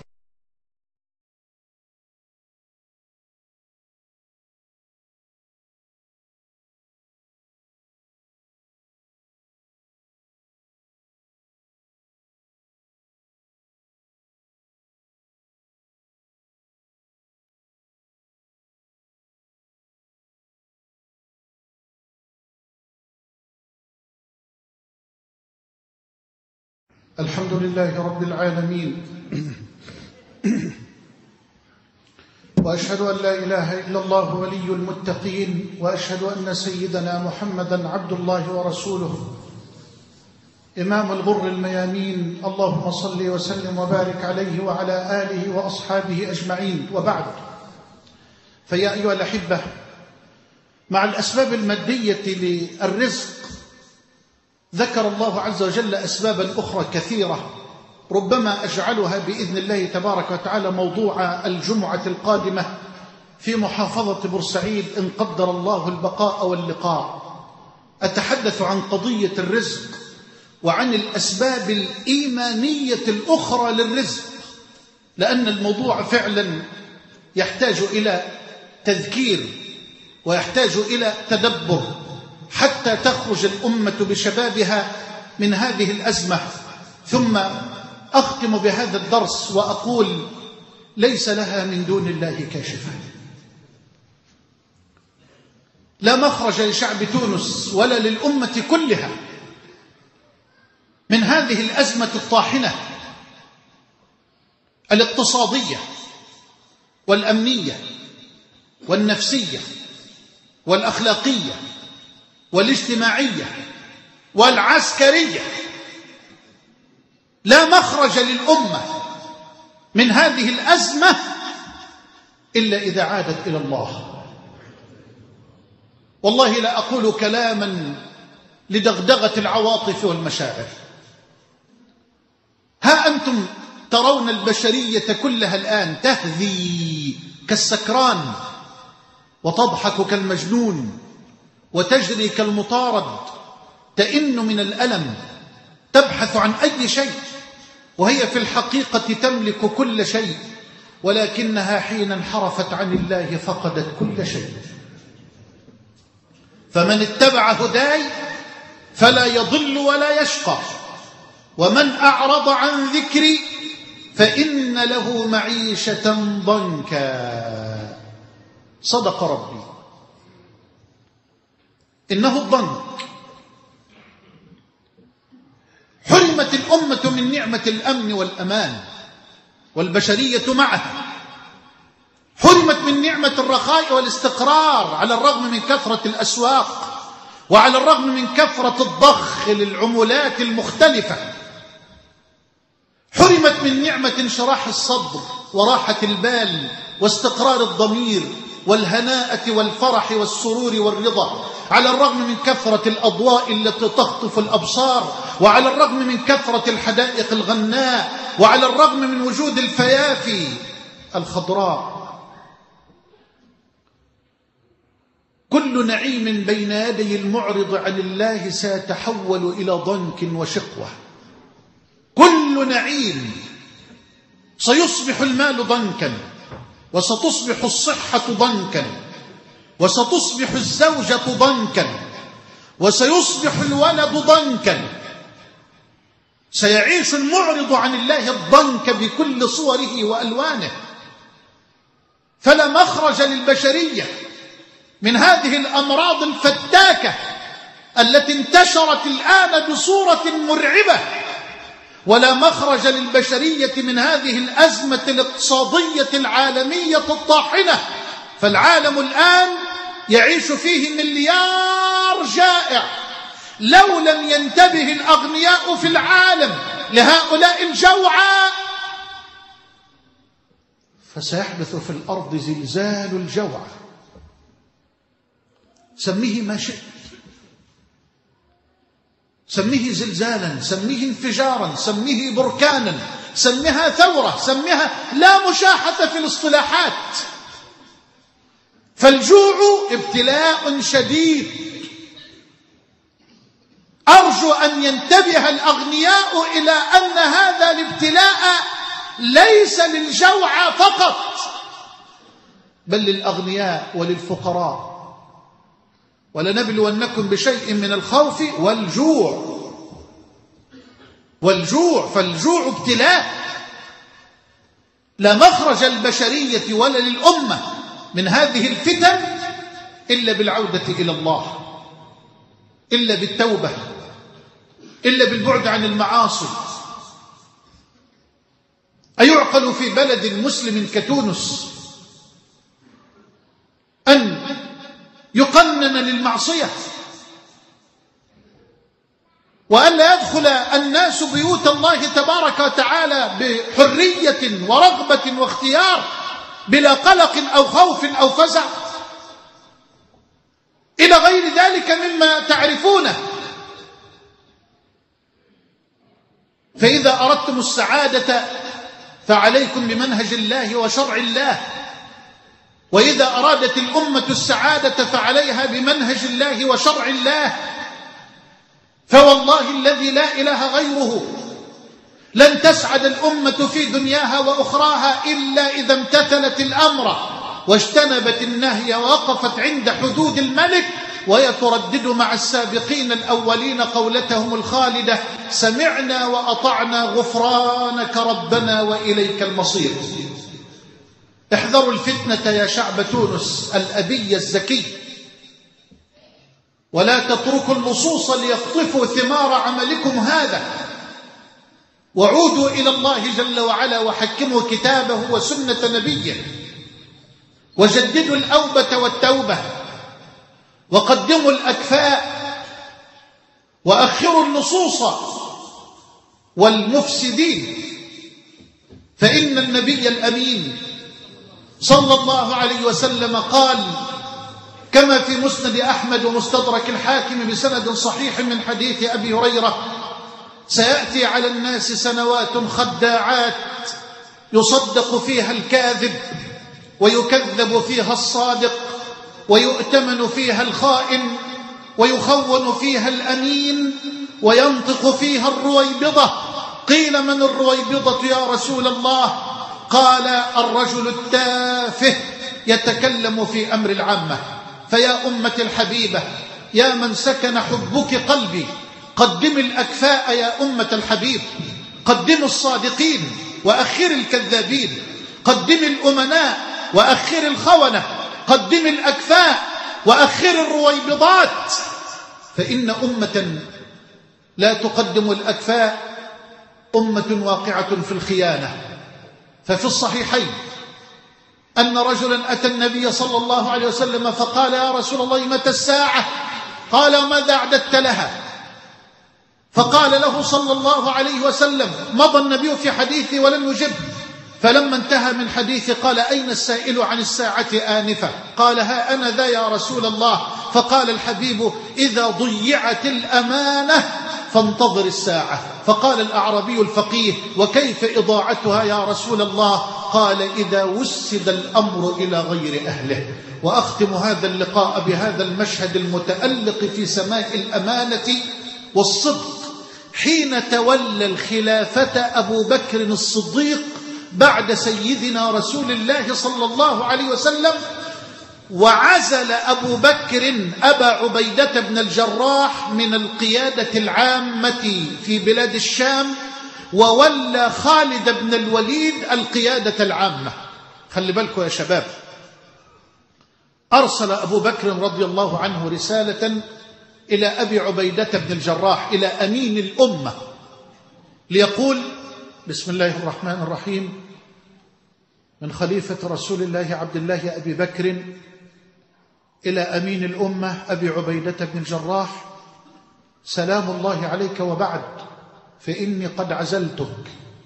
الحمد لله رب العالمين، وأشهد أن لا إله إلا الله ولي المتقين، وأشهد أن سيدنا محمدا عبد الله ورسوله إمام الغر الميامين. اللهم صل وسلم وبارك عليه وعلى آله وأصحابه أجمعين، وبعد. فيا أيها الأحبة، مع الأسباب المادية للرزق ذكر الله عز وجل أسبابا أخرى كثيرة ربما أجعلها بإذن الله تبارك وتعالى موضوع الجمعة القادمة في محافظة بورسعيد إن قدر الله البقاء واللقاء. أتحدث عن قضية الرزق وعن الأسباب الإيمانية الأخرى للرزق، لأن الموضوع فعلا يحتاج إلى تذكير ويحتاج إلى تدبر حتى تخرج الأمة بشبابها من هذه الأزمة. ثم أختم بهذا الدرس وأقول: ليس لها من دون الله كاشفة. لا مخرج لشعب تونس ولا للأمة كلها من هذه الأزمة الطاحنة الاقتصادية والأمنية والنفسية والأخلاقية والاجتماعية والعسكرية. لا مخرج للأمة من هذه الأزمة إلا إذا عادت إلى الله. والله لا أقول كلاما لدغدغة العواطف والمشاعر. ها أنتم ترون البشرية كلها الآن تهذي كالسكران وتضحك كالمجنون وتجري كالمطارد، تئن من الألم، تبحث عن أي شيء، وهي في الحقيقة تملك كل شيء، ولكنها حين انحرفت عن الله فقدت كل شيء. فمن اتبع هداي فلا يضل ولا يشقى، ومن أعرض عن ذكري فإن له معيشة ضنكا. صدق ربي. إنه الضنك. حرمت الأمة من نعمة الأمن والأمان والبشرية معها، حرمت من نعمة الرخاء والاستقرار على الرغم من كثرة الأسواق وعلى الرغم من كثرة الضخ للعملات المختلفة. حرمت من نعمة انشراح الصدر وراحة البال واستقرار الضمير والهناءة والفرح والسرور والرضا، على الرغم من كثرة الأضواء التي تخطف الأبصار، وعلى الرغم من كثرة الحدائق الغناء، وعلى الرغم من وجود الفيافي الخضراء. كل نعيم بين يدي المعرض عن الله سيتحول إلى ضنك وشقوة. كل نعيم سيصبح المال ضنكا، وستصبح الصحة ضنكا، وستصبح الزوجة ضنكا، وسيصبح الولد ضنكا. سيعيش المعرض عن الله الضنك بكل صوره وألوانه. فلا مخرج للبشرية من هذه الأمراض الفتاكة التي انتشرت الآن بصورة مرعبة، ولا مخرج للبشرية من هذه الأزمة الاقتصادية العالمية الطاحنة. فالعالم الآن يعيش فيه مليار جائع. لو لم ينتبه الأغنياء في العالم لهؤلاء الجوعى فسيحدث في الأرض زلزال الجوع. سميه ما شئت، سميه زلزالا، سميه انفجارا، سميه بركانا، سميها ثورة، سميها، لا مشاحة في الاصطلاحات. فالجوع ابتلاء شديد. أرجو أن ينتبه الأغنياء إلى أن هذا الابتلاء ليس للجوع فقط، بل للأغنياء وللفقراء. ولنبلونكم بشيء من الخوف والجوع. فالجوع ابتلاء. لا مخرج البشرية ولا للأمة من هذه الفتن إلا بالعودة إلى الله، إلا بالتوبة، إلا بالبعد عن المعاصي. أيعقل في بلد مسلم كتونس أن يقنن للمعصية، وأن لا يدخل الناس بيوت الله تبارك وتعالى بحرية ورغبة واختيار بلا قلق أو خوف أو فزع، إلى غير ذلك مما تعرفونه؟ فإذا أردتم السعادة فعليكم بمنهج الله وشرع الله، وإذا أرادت الأمة السعادة فعليها بمنهج الله وشرع الله. فوالله الذي لا إله غيره لن تسعد الأمة في دنياها وأخراها إلا إذا امتثلت الأمر واجتنبت النهي ووقفت عند حدود الملك، وهي تردد مع السابقين الأولين قولتهم الخالدة: سمعنا وأطعنا غفرانك ربنا وإليك المصير. احذروا الفتنة يا شعب تونس الأبي الزكي، ولا تتركوا اللصوص ليقطفوا ثمار عملكم هذا، وعودوا إلى الله جل وعلا وحكموا كتابه وسنة نبيه، وجددوا الأوبة والتوبة، وقدموا الأكفاء، وأخروا اللصوص والمفسدين. فإن النبي الأمين صلى الله عليه وسلم قال كما في مسند أحمد ومستدرك الحاكم بسند صحيح من حديث أبي هريرة: سيأتي على الناس سنوات خداعات يصدق فيها الكاذب ويكذب فيها الصادق ويؤتمن فيها الخائن ويخون فيها الأمين وينطق فيها الرويبضة. قيل: من الرويبضة يا رسول الله؟ قال: الرجل التافه يتكلم في أمر العامة. فيا أمة الحبيبة، يا من سكن حبك قلبي، قدم الأكفاء يا أمة الحبيب، قدم الصادقين وأخر الكذابين، قدم الأمناء وأخر الخونة، قدم الأكفاء وأخر الرويبضات. فإن أمة لا تقدم الأكفاء أمة واقعة في الخيانة. ففي الصحيحين أن رجلا أتى النبي صلى الله عليه وسلم فقال: يا رسول الله متى الساعة؟ قال: وماذا أعددت لها؟ فقال له صلى الله عليه وسلم، مضى النبي في حديثه ولم يجب، فلما انتهى من حديث قال: أين السائل عن الساعة آنفة؟ قال: ها أنا ذا يا رسول الله. فقال الحبيب: إذا ضيعت الأمانة فانتظر الساعة. فقال الأعرابي الفقيه: وكيف إضاعتها يا رسول الله؟ قال: إذا وسد الأمر إلى غير أهله. وأختم هذا اللقاء بهذا المشهد المتألق في سماء الأمانة والصدق حين تولى الخلافة أبو بكر الصديق بعد سيدنا رسول الله صلى الله عليه وسلم، وعزل أبو بكر أبا عبيدة بن الجراح من القيادة العامة في بلاد الشام، وولى خالد بن الوليد القيادة العامة. خلي بالكم يا شباب، أرسل أبو بكر رضي الله عنه رسالة إلى أبي عبيدة بن الجراح، إلى أمين الأمة، ليقول: بسم الله الرحمن الرحيم، من خليفة رسول الله عبد الله أبي بكر إلى أمين الأمة أبي عبيدة بن الجراح: سلام الله عليك، وبعد، فإني قد عزلتك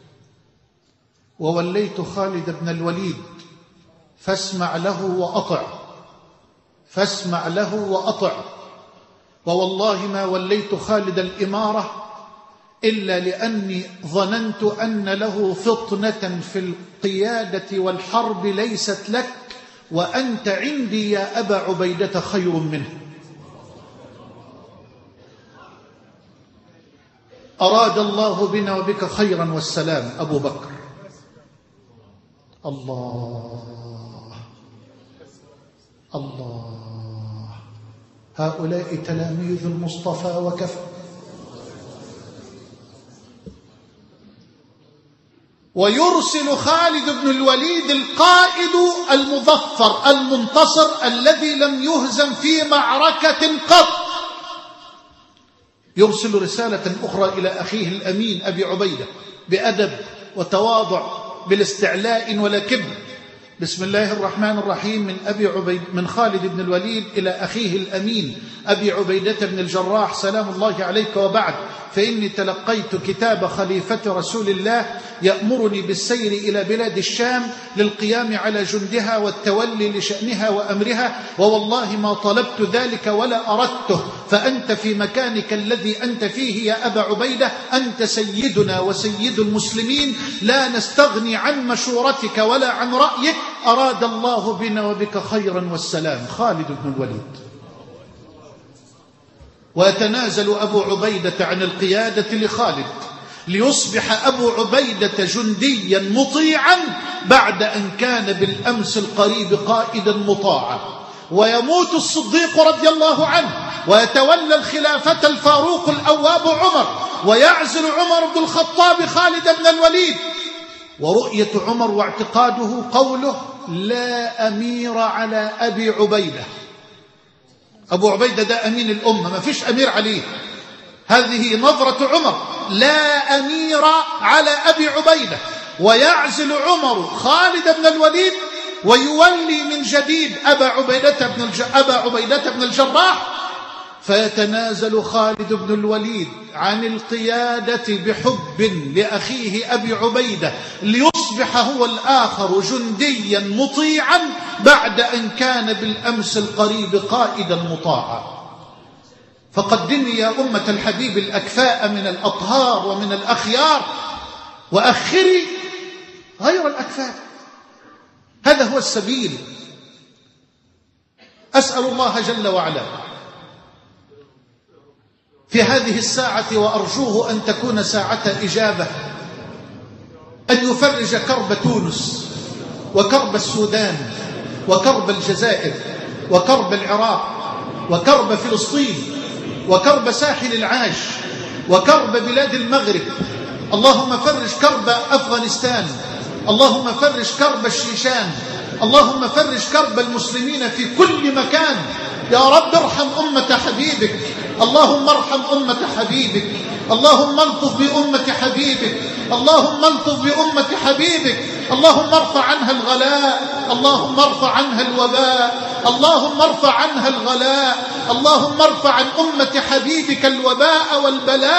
ووليت خالد بن الوليد، فاسمع له وأطع، فاسمع له وأطع. ووالله ما وليت خالد الإمارة إلا لأني ظننت أن له فطنة في القيادة والحرب ليست لك، وأنت عندي يا أبا عبيدة خير منه. أراد الله بنا وبك خيرا والسلام. أبو بكر. الله الله، هؤلاء تلاميذ المصطفى وكفى. ويرسل خالد بن الوليد القائد المظفر المنتصر الذي لم يهزم في معركة قط، يرسل رسالة أخرى إلى أخيه الأمين أبي عبيدة بأدب وتواضع، بالاستعلاء ولا كبر. بسم الله الرحمن الرحيم، من خالد بن الوليد إلى أخيه الأمين أبي عبيدة بن الجراح: سلام الله عليك، وبعد، فإني تلقيت كتاب خليفة رسول الله يأمرني بالسير إلى بلاد الشام للقيام على جندها والتولي لشأنها وأمرها، ووالله ما طلبت ذلك ولا أردته، فأنت في مكانك الذي أنت فيه يا أبا عبيدة، أنت سيدنا وسيد المسلمين، لا نستغني عن مشورتك ولا عن رأيك، أراد الله بنا وبك خيرا والسلام. خالد بن الوليد. ويتنازل أبو عبيدة عن القيادة لخالد، ليصبح أبو عبيدة جنديا مطيعا بعد أن كان بالأمس القريب قائدا مطاعا. ويموت الصديق رضي الله عنه، ويتولى الخلافة الفاروق الأواب عمر، ويعزل عمر بن الخطاب خالد بن الوليد. ورؤية عمر واعتقاده قوله: لا أمير على أبي عبيدة. أبو عبيدة ده أمين الأمة، ما فيش أمير عليه. هذه نظرة عمر: لا أمير على أبي عبيدة. ويعزل عمر خالد بن الوليد، ويولي من جديد أبا عبيدة بن الجراح. فيتنازل خالد بن الوليد عن القيادة بحب لأخيه أبي عبيدة، ليصبح هو الآخر جنديا مطيعا بعد أن كان بالأمس القريب قائدا مطاعا. فقدمي يا أمة الحبيب الأكفاء من الأطهار ومن الأخيار، وأخري غير الأكفاء. هذا هو السبيل. أسأل الله جل وعلا في هذه الساعة، وأرجوه أن تكون ساعة إجابة، أن يفرج كرب تونس وكرب السودان وكرب الجزائر وكرب العراق وكرب فلسطين وكرب ساحل العاج وكرب بلاد المغرب. اللهم فرج كرب أفغانستان، اللهم فرج كرب الشيشان، اللهم فرج كرب المسلمين في كل مكان. يا رب ارحم أمة حبيبك، اللهم ارحم أمة حبيبك، اللهم الطف بأمة حبيبك، اللهم الطف بأمة حبيبك، اللهم ارفع عنها الغلاء، اللهم ارفع عنها الوباء، اللهم ارفع عنها الغلاء، اللهم ارفع عن أمة حبيبك الوباء والبلاء،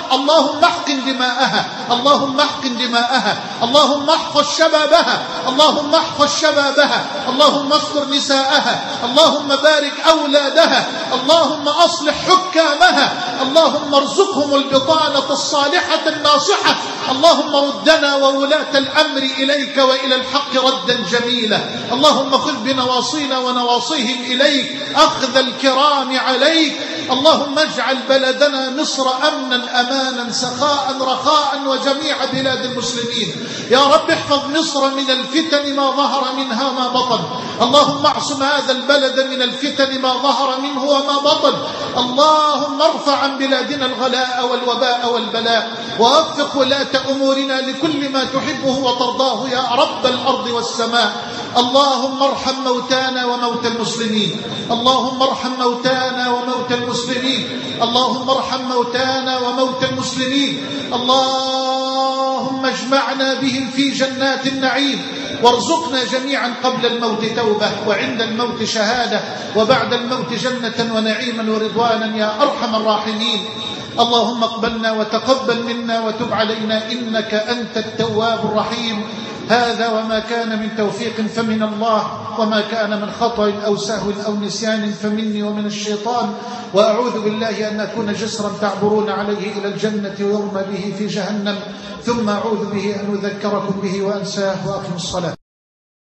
اللهم احقن دماءها، اللهم احقن دماءها، اللهم احفظ شبابها، اللهم احفظ شبابها، اللهم استر نساءها، اللهم بارك أولادها، اللهم أصلح حكامها، اللهم ارزقهم البطانة الصالحة الناصحة، اللهم ردنا وولاة الأمر إليك وإلى الحق ردا جميلا، اللهم خذ بنواصينا ونواصيهم إليك أخذ الكرام عليك، اللهم اجعل بلدنا مصر أمنا أمانا سخاء رخاء وجميع بلاد المسلمين. يا رب احفظ مصر من الفتن ما ظهر منها ما بطن، اللهم اعصم هذا البلد من الفتن ما ظهر منه وما بطن، اللهم ارفع عن بلادنا الغلاء والوباء والبلاء، ووفق ولاة أمورنا لكل ما تحبه وترضاه يا رب الأرض والسماء. اللهم ارحم موتانا وموتى المسلمين، اللهم ارحم موتانا وموتى المسلمين، اللهم ارحم موتانا وموتى المسلمين، اللهم اجمعنا بهم في جنات النعيم، وارزقنا جميعا قبل الموت توبة، وعند الموت شهادة، وبعد الموت جنة ونعيما ورضوانا يا أرحم الراحمين. اللهم اقبلنا وتقبل منا وتب علينا إنك أنت التواب الرحيم. هذا وما كان من توفيق فمن الله، وما كان من خطأ أو سهو أو نسيان فمني ومن الشيطان، وأعوذ بالله أن أكون جسرا تعبرون عليه إلى الجنة ويرمى به في جهنم، ثم أعوذ به أن أذكركم به وأنساه. وأقم الصلاة.